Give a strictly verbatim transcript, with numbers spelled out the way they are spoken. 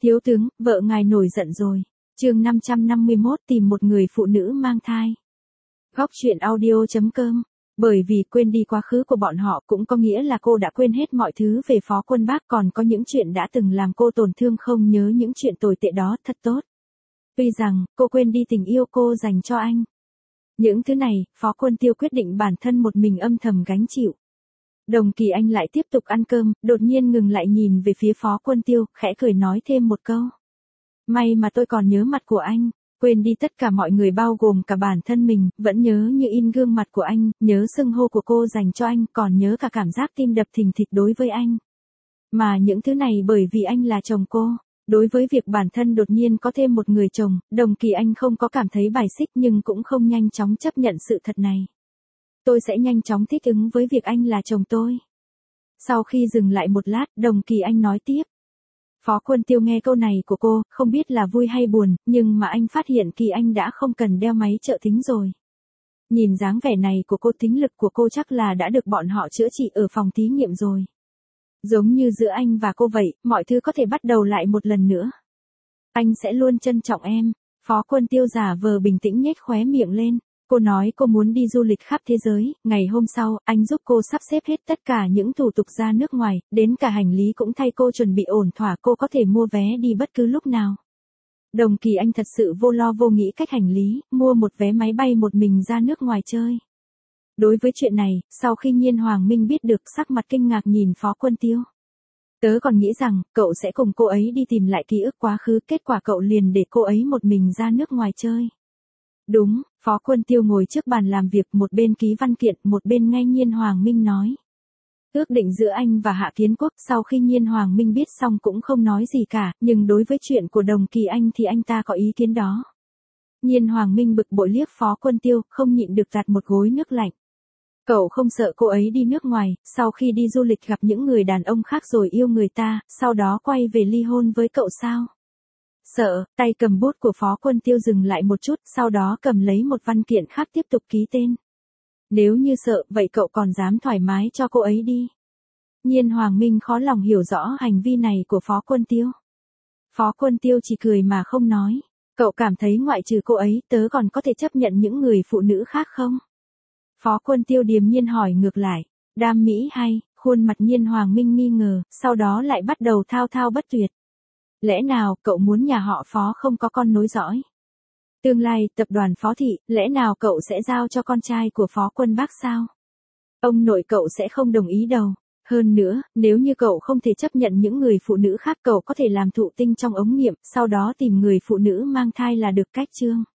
Thiếu tướng, vợ ngài nổi giận rồi. Chương năm trăm năm mươi mốt tìm một người phụ nữ mang thai. Góc truyện audio chấm com. Bởi vì quên đi quá khứ của bọn họ cũng có nghĩa là cô đã quên hết mọi thứ về Phó Quân Bác, còn có những chuyện đã từng làm cô tổn thương không nhớ những chuyện tồi tệ đó thật tốt. Tuy rằng, cô quên đi tình yêu cô dành cho anh. Những thứ này, Phó Quân Tiêu quyết định bản thân một mình âm thầm gánh chịu. Đồng Kỳ Anh lại tiếp tục ăn cơm, đột nhiên ngừng lại nhìn về phía Phó Quân Tiêu, khẽ cười nói thêm một câu. May mà tôi còn nhớ mặt của anh, quên đi tất cả mọi người bao gồm cả bản thân mình, vẫn nhớ như in gương mặt của anh, nhớ xưng hô của cô dành cho anh, còn nhớ cả cảm giác tim đập thình thịch đối với anh. Mà những thứ này bởi vì anh là chồng cô. Đối với việc bản thân đột nhiên có thêm một người chồng, Đồng Kỳ Anh không có cảm thấy bài xích nhưng cũng không nhanh chóng chấp nhận sự thật này. Tôi sẽ nhanh chóng thích ứng với việc anh là chồng tôi. Sau khi dừng lại một lát, Đồng Kỳ Anh nói tiếp. Phó Quân Tiêu nghe câu này của cô, không biết là vui hay buồn, nhưng mà anh phát hiện Kỳ Anh đã không cần đeo máy trợ thính rồi. Nhìn dáng vẻ này của cô, tính lực của cô chắc là đã được bọn họ chữa trị ở phòng thí nghiệm rồi. Giống như giữa anh và cô vậy, mọi thứ có thể bắt đầu lại một lần nữa. Anh sẽ luôn trân trọng em. Phó Quân Tiêu giả vờ bình tĩnh nhếch khóe miệng lên. Cô nói cô muốn đi du lịch khắp thế giới. Ngày hôm sau, anh giúp cô sắp xếp hết tất cả những thủ tục ra nước ngoài, đến cả hành lý cũng thay cô chuẩn bị ổn thỏa, cô có thể mua vé đi bất cứ lúc nào. Đồng Kỳ Anh thật sự vô lo vô nghĩ cách hành lý, mua một vé máy bay một mình ra nước ngoài chơi. Đối với chuyện này, sau khi Nhiên Hoàng Minh biết được, sắc mặt kinh ngạc nhìn Phó Quân Tiêu. Tớ còn nghĩ rằng, cậu sẽ cùng cô ấy đi tìm lại ký ức quá khứ, kết quả cậu liền để cô ấy một mình ra nước ngoài chơi. Đúng, Phó Quân Tiêu ngồi trước bàn làm việc, một bên ký văn kiện, một bên nghe Nhiên Hoàng Minh nói. Ước định giữa anh và Hạ Kiến Quốc, sau khi Nhiên Hoàng Minh biết xong cũng không nói gì cả, nhưng đối với chuyện của Đồng Kỳ Anh thì anh ta có ý kiến đó. Nhiên Hoàng Minh bực bội liếc Phó Quân Tiêu, không nhịn được tạt một gối nước lạnh. Cậu không sợ cô ấy đi nước ngoài, sau khi đi du lịch gặp những người đàn ông khác rồi yêu người ta, sau đó quay về ly hôn với cậu sao? Sợ, tay cầm bút của Phó Quân Tiêu dừng lại một chút, sau đó cầm lấy một văn kiện khác tiếp tục ký tên. Nếu như sợ, vậy cậu còn dám thoải mái cho cô ấy đi. Nhiên Hoàng Minh khó lòng hiểu rõ hành vi này của Phó Quân Tiêu. Phó Quân Tiêu chỉ cười mà không nói. Cậu cảm thấy ngoại trừ cô ấy, tớ còn có thể chấp nhận những người phụ nữ khác không? Phó Quân Tiêu điềm nhiên hỏi ngược lại. Đam mỹ hay? Khuôn mặt Nhiên Hoàng Minh nghi ngờ, sau đó lại bắt đầu thao thao bất tuyệt. Lẽ nào cậu muốn nhà họ Phó không có con nối dõi? Tương lai, tập đoàn Phó Thị, lẽ nào cậu sẽ giao cho con trai của Phó Quân Bác sao? Ông nội cậu sẽ không đồng ý đâu. Hơn nữa, nếu như cậu không thể chấp nhận những người phụ nữ khác, cậu có thể làm thụ tinh trong ống nghiệm, sau đó tìm người phụ nữ mang thai là được. Cách chương